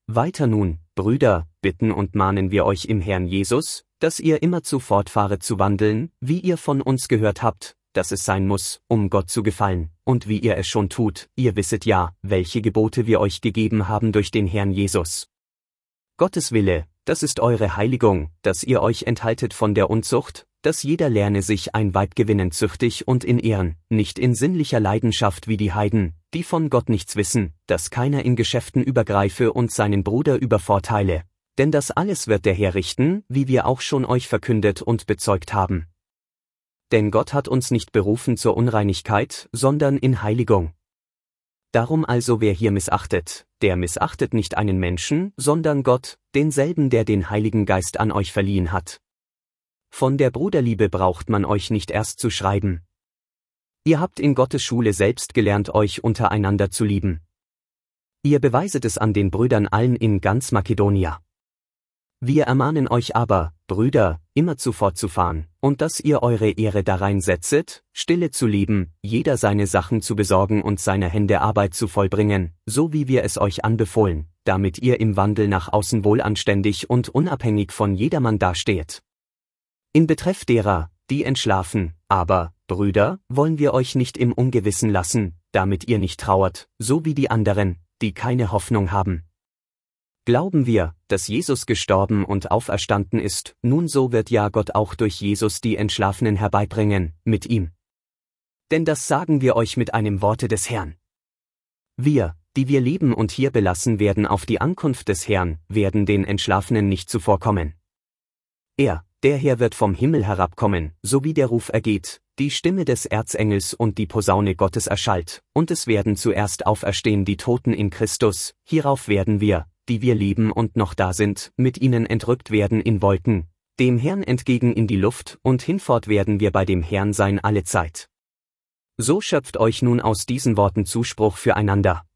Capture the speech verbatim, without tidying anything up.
Weiter nun, Brüder, bitten und mahnen wir euch im Herrn Jesus, dass ihr immerzu fortfahret zu wandeln, wie ihr von uns gehört habt, dass es sein muss, um Gott zu gefallen, und wie ihr es schon tut, ihr wisset ja, welche Gebote wir euch gegeben haben durch den Herrn Jesus. Gottes Wille, das ist eure Heiligung, dass ihr euch enthaltet von der Unzucht, dass jeder lerne sich ein Weib gewinnen züchtig und in Ehren, nicht in sinnlicher Leidenschaft wie die Heiden, die von Gott nichts wissen, dass keiner in Geschäften übergreife und seinen Bruder übervorteile, denn das alles wird der Herr richten, wie wir auch schon euch verkündet und bezeugt haben. Denn Gott hat uns nicht berufen zur Unreinigkeit, sondern in Heiligung. Darum also wer hier missachtet, der missachtet nicht einen Menschen, sondern Gott, denselben, der den Heiligen Geist an euch verliehen hat. Von der Bruderliebe braucht man euch nicht erst zu schreiben. Ihr habt in Gottes Schule selbst gelernt, euch untereinander zu lieben. Ihr beweiset es an den Brüdern allen in ganz Makedonia. Wir ermahnen euch aber, Brüder, immerzu fortzufahren, und dass ihr eure Ehre darein setzet, stille zu leben, jeder seine Sachen zu besorgen und seiner Hände Arbeit zu vollbringen, so wie wir es euch anbefohlen, damit ihr im Wandel nach außen wohlanständig und unabhängig von jedermann dasteht. In Betreff derer, die entschlafen, aber, Brüder, wollen wir euch nicht im Ungewissen lassen, damit ihr nicht trauert, so wie die anderen, die keine Hoffnung haben. Glauben wir, dass Jesus gestorben und auferstanden ist, nun so wird ja Gott auch durch Jesus die Entschlafenen herbeibringen, mit ihm. Denn das sagen wir euch mit einem Worte des Herrn. Wir, die wir leben und hier belassen werden auf die Ankunft des Herrn, werden den Entschlafenen nicht zuvorkommen. Er, der Herr wird vom Himmel herabkommen, so wie der Ruf ergeht, die Stimme des Erzengels und die Posaune Gottes erschallt, und es werden zuerst auferstehen die Toten in Christus, hierauf werden wir, die wir leben und noch da sind, mit ihnen entrückt werden in Wolken, dem Herrn entgegen in die Luft, und hinfort werden wir bei dem Herrn sein alle Zeit. So schöpft euch nun aus diesen Worten Zuspruch füreinander.